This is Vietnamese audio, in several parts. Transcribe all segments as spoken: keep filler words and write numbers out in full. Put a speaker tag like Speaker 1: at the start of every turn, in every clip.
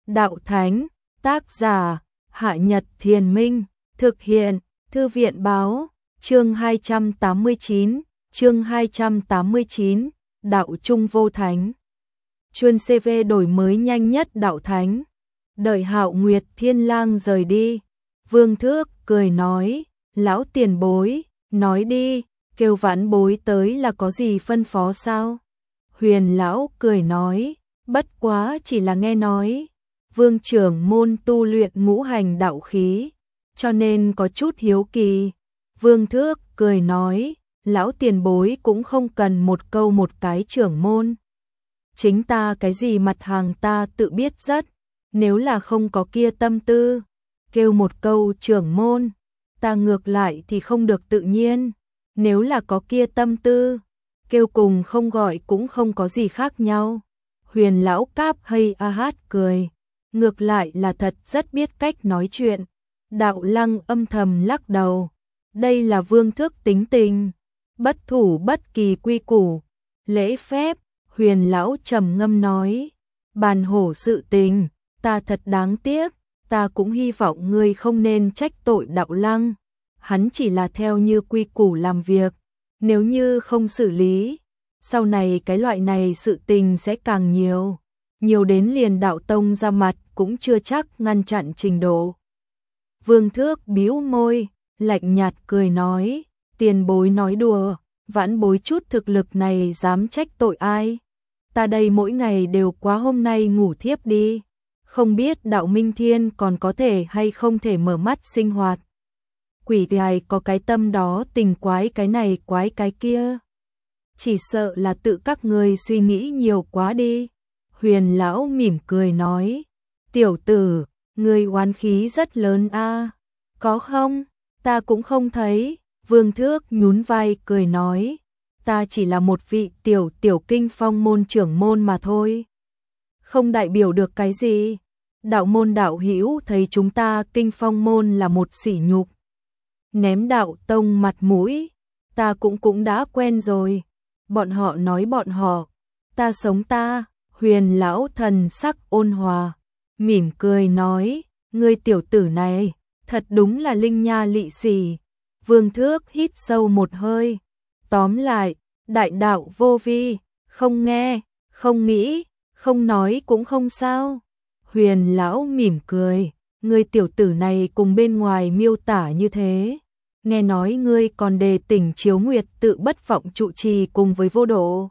Speaker 1: Đạo Thánh, tác giả, Hạ Nhật Thiền Minh, thực hiện, Thư viện Báo, chương hai trăm tám mươi chín, chương hai trăm tám mươi chín, Đạo Trung Vô Thánh. Chuyên xê vê đổi mới nhanh nhất Đạo Thánh. Đợi Hạo Nguyệt Thiên Lang rời đi, Vương Thước cười nói, lão tiền bối, nói đi, kêu vãn bối tới là có gì phân phó sao? Huyền lão cười nói, bất quá chỉ là nghe nói, Vương trưởng môn tu luyện ngũ hành đạo khí, cho nên có chút hiếu kỳ. Vương Thước cười nói, lão tiền bối cũng không cần một câu một cái trưởng môn. Chính ta cái gì mặt hàng ta tự biết rất, nếu là không có kia tâm tư, kêu một câu trưởng môn, ta ngược lại thì không được tự nhiên, nếu là có kia tâm tư, kêu cùng không gọi cũng không có gì khác nhau. Huyền lão cáp hay a hát cười, ngược lại là thật rất biết cách nói chuyện. Đạo Lăng âm thầm lắc đầu, đây là Vương Thước tính tình, bất thủ bất kỳ quy củ, lễ phép. Huyền lão trầm ngâm nói, bàn hổ sự tình, ta thật đáng tiếc, ta cũng hy vọng ngươi không nên trách tội Đạo Lăng, hắn chỉ là theo như quy củ làm việc, nếu như không xử lý, sau này cái loại này sự tình sẽ càng nhiều, nhiều đến liền đạo tông ra mặt cũng chưa chắc ngăn chặn trình độ. Vương Thước bĩu môi, lạnh nhạt cười nói, tiền bối nói đùa, vãn bối chút thực lực này dám trách tội ai? Ta đây mỗi ngày đều quá hôm nay ngủ thiếp đi, không biết đạo Minh Thiên còn có thể hay không thể mở mắt sinh hoạt. Quỷ tài có cái tâm đó tình quái cái này quái cái kia. Chỉ sợ là tự các ngươi suy nghĩ nhiều quá đi. Huyền lão mỉm cười nói, tiểu tử, ngươi oán khí rất lớn a, có không? Ta cũng không thấy. Vương Thước nhún vai cười nói, ta chỉ là một vị tiểu tiểu kinh phong môn trưởng môn mà thôi, không đại biểu được cái gì. Đạo môn đạo hữu thấy chúng ta kinh phong môn là một sỉ nhục, ném đạo tông mặt mũi, ta cũng cũng đã quen rồi. Bọn họ nói bọn họ, ta sống ta. Huyền lão thần sắc ôn hòa, mỉm cười nói, ngươi tiểu tử này, thật đúng là linh nha lị xì. Vương Thước hít sâu một hơi, tóm lại, đại đạo vô vi, không nghe, không nghĩ, không nói cũng không sao. Huyền lão mỉm cười, ngươi tiểu tử này cùng bên ngoài miêu tả như thế, nghe nói ngươi còn đề tỉnh Chiếu Nguyệt tự bất vọng trụ trì cùng với vô độ.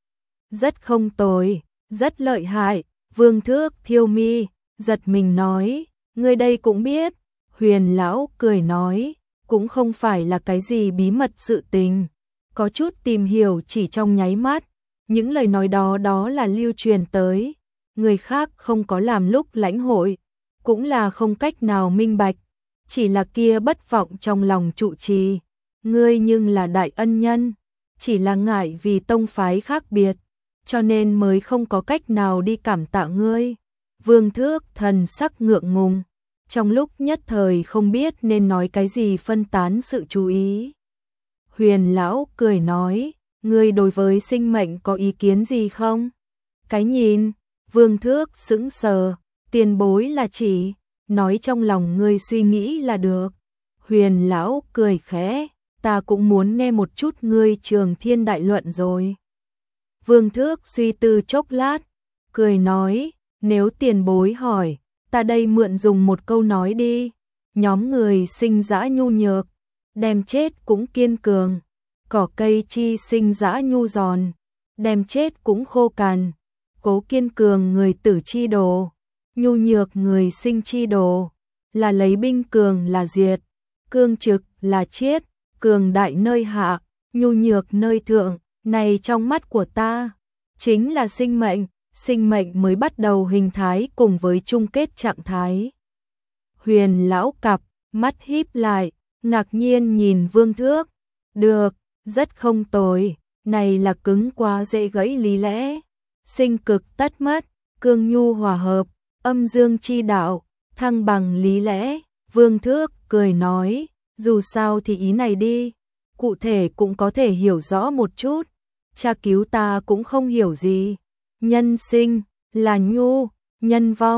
Speaker 1: Rất không tồi, rất lợi hại. Vương Thước thiêu mi, giật mình nói, ngươi đây cũng biết. Huyền lão cười nói, cũng không phải là cái gì bí mật sự tình, có chút tìm hiểu chỉ trong nháy mắt, những lời nói đó đó là lưu truyền tới, người khác không có làm lúc lãnh hội, cũng là không cách nào minh bạch, chỉ là kia bất vọng trong lòng trụ trì, ngươi nhưng là đại ân nhân, chỉ là ngại vì tông phái khác biệt, cho nên mới không có cách nào đi cảm tạ ngươi. Vương Thước thần sắc ngượng ngùng, trong lúc nhất thời không biết nên nói cái gì phân tán sự chú ý. Huyền lão cười nói, ngươi đối với sinh mệnh có ý kiến gì không? Cái nhìn, Vương Thước sững sờ, tiền bối là chỉ, nói trong lòng ngươi suy nghĩ là được. Huyền lão cười khẽ, ta cũng muốn nghe một chút ngươi Trường Thiên đại luận rồi. Vương Thước suy tư chốc lát, cười nói, nếu tiền bối hỏi, ta đây mượn dùng một câu nói đi, nhóm người sinh dã nhu nhược, đem chết cũng kiên cường, cỏ cây chi sinh dã nhu giòn, đem chết cũng khô cằn, cố kiên cường người tử chi đồ, nhu nhược người sinh chi đồ, là lấy binh cường là diệt, cương trực là chiết, cường đại nơi hạ, nhu nhược nơi thượng, này trong mắt của ta, chính là sinh mệnh. Sinh mệnh mới bắt đầu hình thái cùng với chung kết trạng thái. Huyền lão cặp, mắt híp lại, ngạc nhiên nhìn Vương Thước. Được, rất không tồi, này là cứng quá dễ gãy lý lẽ. Sinh cực tất mất, cương nhu hòa hợp, âm dương chi đạo, thăng bằng lý lẽ. Vương Thước cười nói, dù sao thì ý này đi, cụ thể cũng có thể hiểu rõ một chút. Cha cứu ta cũng không hiểu gì. Nhân sinh là nhu, nhân vong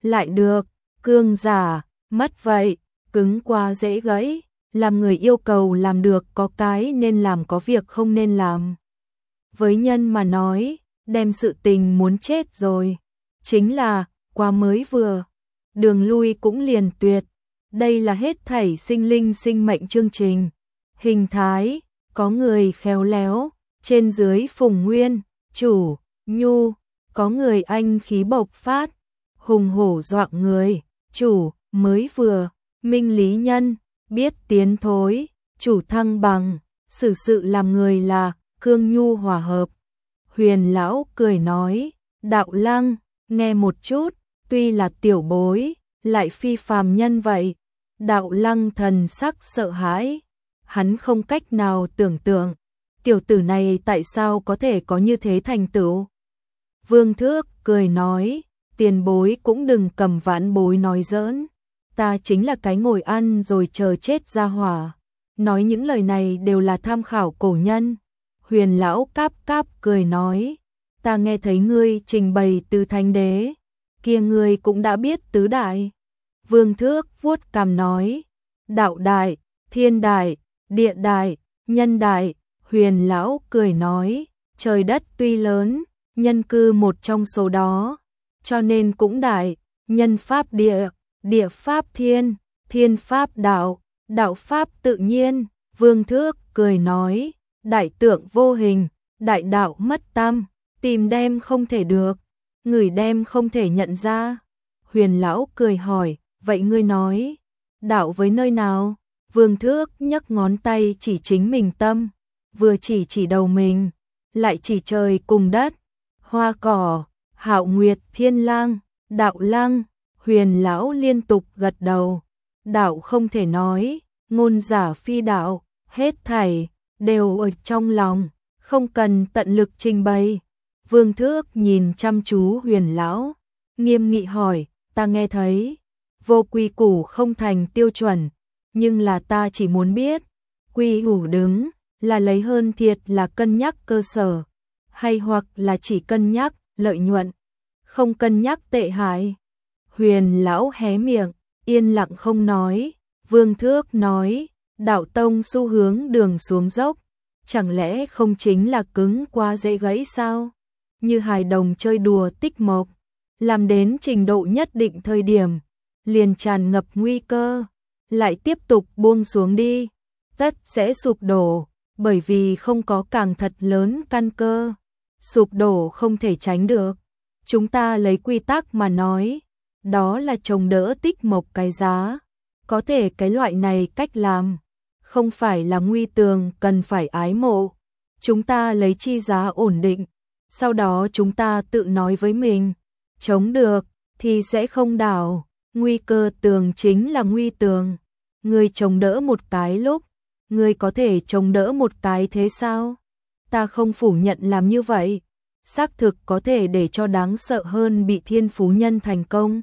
Speaker 1: lại được, cương giả, mất vậy, cứng quá dễ gãy, làm người yêu cầu làm được có cái nên làm có việc không nên làm. Với nhân mà nói, đem sự tình muốn chết rồi, chính là quá mới vừa, đường lui cũng liền tuyệt. Đây là hết thảy sinh linh sinh mệnh chương trình. Hình thái, có người khéo léo, trên dưới phùng nguyên, chủ, nhu, có người anh khí bộc phát, hùng hổ dọa người, chủ, mới vừa, minh lý nhân, biết tiến thối, chủ thăng bằng, xử sự làm người là cương nhu hòa hợp. Huyền lão cười nói, đạo lăng, nghe một chút, tuy là tiểu bối, lại phi phàm nhân vậy. Đạo lăng thần sắc sợ hãi, hắn không cách nào tưởng tượng, tiểu tử này tại sao có thể có như thế thành tựu. Vương Thước cười nói, tiền bối cũng đừng cầm vãn bối nói giỡn, ta chính là cái ngồi ăn rồi chờ chết ra hỏa. Nói những lời này đều là tham khảo cổ nhân. Huyền lão cáp cáp cười nói, ta nghe thấy ngươi trình bày từ thánh đế, kia ngươi cũng đã biết tứ đại. Vương Thước vuốt cằm nói, đạo đại, thiên đại, địa đại, nhân đại. Huyền lão cười nói, trời đất tuy lớn, nhân cư một trong số đó, cho nên cũng đại, nhân pháp địa, địa pháp thiên, thiên pháp đạo, đạo pháp tự nhiên. Vương Thước cười nói, đại tượng vô hình, đại đạo mất tâm, tìm đem không thể được, ngửi đem không thể nhận ra. Huyền lão cười hỏi, vậy ngươi nói, đạo với nơi nào? Vương Thước nhấc ngón tay chỉ chính mình tâm, vừa chỉ chỉ đầu mình, lại chỉ trời cùng đất, hoa cỏ, hạo nguyệt, thiên lang, đạo lăng. Huyền lão liên tục gật đầu, đạo không thể nói, ngôn giả phi đạo, hết thảy đều ở trong lòng, không cần tận lực trình bày. Vương Thước nhìn chăm chú Huyền lão, nghiêm nghị hỏi, ta nghe thấy vô quy củ không thành tiêu chuẩn, nhưng là ta chỉ muốn biết, quy củ đứng là lấy hơn thiệt là cân nhắc cơ sở, hay hoặc là chỉ cân nhắc lợi nhuận, không cân nhắc tệ hại. Huyền lão hé miệng, yên lặng không nói. Vương Thước nói, đạo tông xu hướng đường xuống dốc, chẳng lẽ không chính là cứng quá dễ gãy sao? Như hài đồng chơi đùa tích mộc, làm đến trình độ nhất định thời điểm, liền tràn ngập nguy cơ, lại tiếp tục buông xuống đi, tất sẽ sụp đổ, bởi vì không có càng thật lớn căn cơ, sụp đổ không thể tránh được. Chúng ta lấy quy tắc mà nói, đó là trồng đỡ tích mộc cái giá, có thể cái loại này cách làm, không phải là nguy tường cần phải ái mộ. Chúng ta lấy chi giá ổn định, sau đó chúng ta tự nói với mình, chống được thì sẽ không đảo, nguy cơ tường chính là nguy tường. Người chống đỡ một cái lúc, người có thể chống đỡ một cái thế sao? Ta không phủ nhận làm như vậy, xác thực có thể để cho đáng sợ hơn bị thiên phú nhân thành công.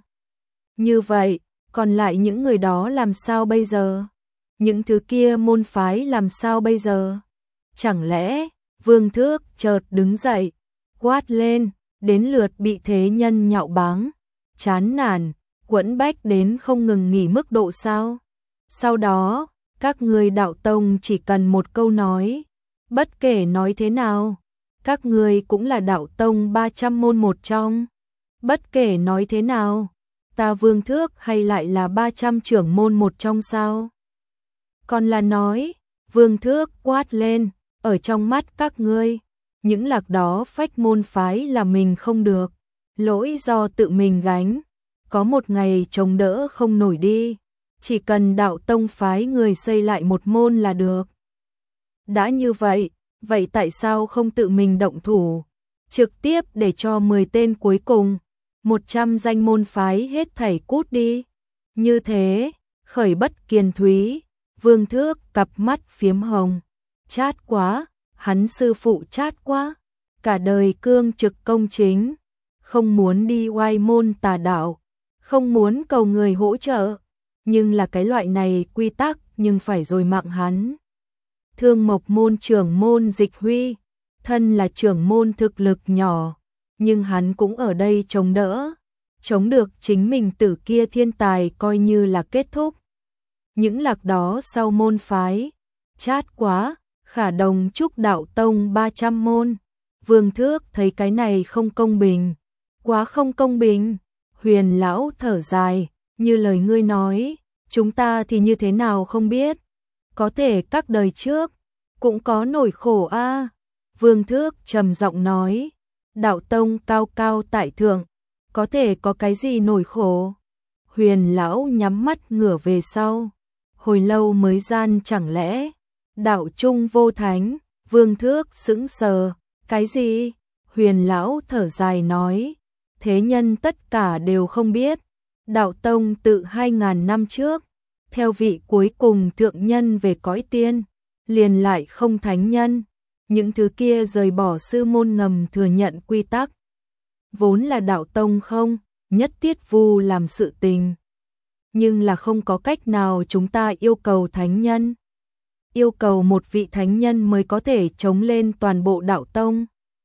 Speaker 1: Như vậy, còn lại những người đó làm sao bây giờ? Những thứ kia môn phái làm sao bây giờ? Chẳng lẽ, Vương Thước chợt đứng dậy, quát lên, đến lượt bị thế nhân nhạo báng, chán nản, quẫn bách đến không ngừng nghỉ mức độ sao? Sau đó, các ngươi đạo tông chỉ cần một câu nói, bất kể nói thế nào, các ngươi cũng là đạo tông ba trăm môn một trong. Bất kể nói thế nào, ta Vương Thước hay lại là ba trăm trưởng môn một trong sao? Còn là nói, Vương Thước quát lên, ở trong mắt các ngươi, những lạc đó phách môn phái là mình không được, lỗi do tự mình gánh, có một ngày chống đỡ không nổi đi, chỉ cần đạo tông phái người xây lại một môn là được. Đã như vậy, vậy tại sao không tự mình động thủ, trực tiếp để cho mười tên cuối cùng, một trăm danh môn phái hết thảy cút đi? Như thế, khởi bất kiền thúy, Vương Thước cặp mắt phiếm hồng, chát quá, hắn sư phụ chát quá, cả đời cương trực công chính, không muốn đi oai môn tà đạo, không muốn cầu người hỗ trợ, nhưng là cái loại này quy tắc nhưng phải rồi mạng hắn. Thương Mộc môn trưởng môn Dịch Huy, thân là trưởng môn thực lực nhỏ, nhưng hắn cũng ở đây chống đỡ, chống được chính mình tử kia thiên tài coi như là kết thúc. Những lạc đó sau môn phái, chát quá, Khả Đồng chúc đạo tông ba trăm môn. Vương Thước thấy cái này không công bình, quá không công bình. Huyền lão thở dài, như lời ngươi nói, chúng ta thì như thế nào không biết, có thể các đời trước cũng có nỗi khổ a. À. Vương Thước trầm giọng nói, đạo tông cao cao tại thượng, có thể có cái gì nỗi khổ? Huyền lão nhắm mắt ngửa về sau, hồi lâu mới gian chẳng lẽ đạo trung vô thánh? Vương Thước sững sờ, cái gì? Huyền lão thở dài nói, thế nhân tất cả đều không biết, đạo tông tự hai ngàn năm trước, theo vị cuối cùng thượng nhân về cõi tiên, liền lại không thánh nhân, những thứ kia rời bỏ sư môn ngầm thừa nhận quy tắc, vốn là đạo tông không nhất thiết vu làm sự tình, nhưng là không có cách nào chúng ta yêu cầu thánh nhân, yêu cầu một vị thánh nhân mới có thể chống lên toàn bộ đạo tông.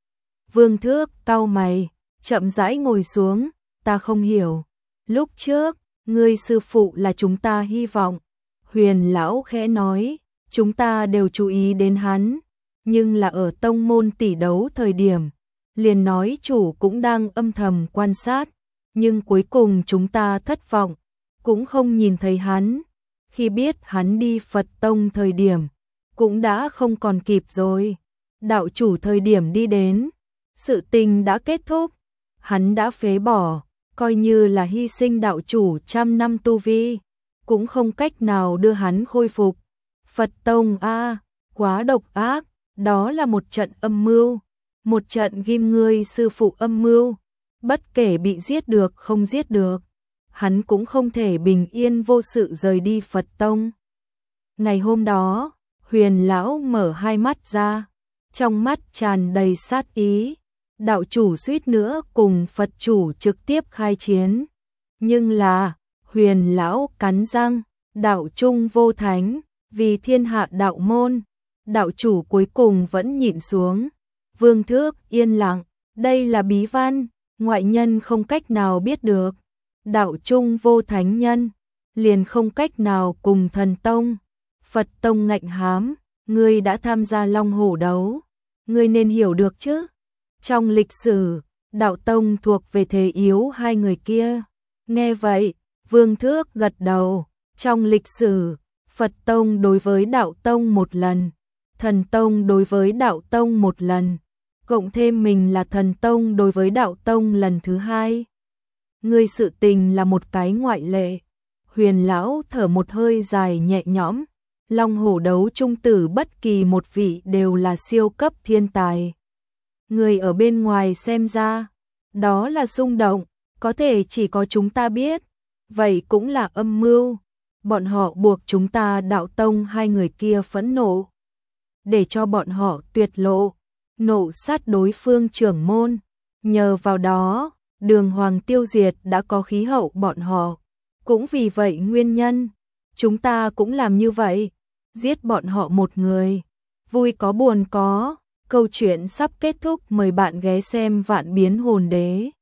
Speaker 1: Vương Thước cau mày, chậm rãi ngồi xuống, ta không hiểu, lúc trước ngươi sư phụ là chúng ta hy vọng. Huyền lão khẽ nói, chúng ta đều chú ý đến hắn, nhưng là ở tông môn tỷ đấu thời điểm, liền nói chủ cũng đang âm thầm quan sát, nhưng cuối cùng chúng ta thất vọng, cũng không nhìn thấy hắn. Khi biết hắn đi Phật tông thời điểm, cũng đã không còn kịp rồi. Đạo chủ thời điểm đi đến, sự tình đã kết thúc, hắn đã phế bỏ, coi như là hy sinh đạo chủ trăm năm tu vi, cũng không cách nào đưa hắn khôi phục. Phật tông a, à, quá độc ác, đó là một trận âm mưu, một trận ghim ngươi sư phụ âm mưu, bất kể bị giết được không giết được, hắn cũng không thể bình yên vô sự rời đi Phật tông. Ngày hôm đó, Huyền lão mở hai mắt ra, trong mắt tràn đầy sát ý, đạo chủ suýt nữa cùng Phật chủ trực tiếp khai chiến, nhưng là Huyền lão cắn răng, đạo trung vô thánh, vì thiên hạ đạo môn, đạo chủ cuối cùng vẫn nhịn xuống. Vương Thước yên lặng, đây là bí văn, ngoại nhân không cách nào biết được. Đạo trung vô thánh nhân, liền không cách nào cùng thần tông, Phật tông ngạnh hám, ngươi đã tham gia long hổ đấu, ngươi nên hiểu được chứ. Trong lịch sử, đạo tông thuộc về thế yếu hai người kia. Nghe vậy, Vương Thước gật đầu, trong lịch sử, Phật tông đối với đạo tông một lần, thần tông đối với đạo tông một lần, cộng thêm mình là thần tông đối với đạo tông lần thứ hai. Ngươi sự tình là một cái ngoại lệ. Huyền lão thở một hơi dài nhẹ nhõm, long hổ đấu trung tử bất kỳ một vị đều là siêu cấp thiên tài. Người ở bên ngoài xem ra, đó là xung động, có thể chỉ có chúng ta biết, vậy cũng là âm mưu. Bọn họ buộc chúng ta đạo tông hai người kia phẫn nộ, để cho bọn họ tuyệt lộ, nộ sát đối phương trưởng môn. Nhờ vào đó, đường hoàng tiêu diệt đã có khí hậu bọn họ. Cũng vì vậy nguyên nhân, chúng ta cũng làm như vậy, giết bọn họ một người. Vui có buồn có, câu chuyện sắp kết thúc, mời bạn ghé xem Vạn Biến Hồn Đế.